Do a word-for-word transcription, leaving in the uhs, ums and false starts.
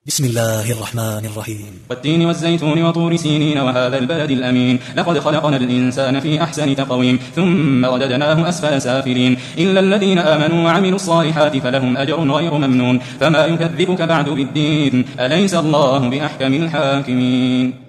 بسم الله الرحمن الرحيم. والتين والزيتون وطور سينين وهذا البلد الأمين لقد خلقنا الإنسان في أحسن تقويم ثم رددناه أسفل سافلين إلا الذين آمنوا وعملوا الصالحات فلهم أجر غير ممنون فما يكذبك بعد بالدين أليس الله بأحكم الحاكمين.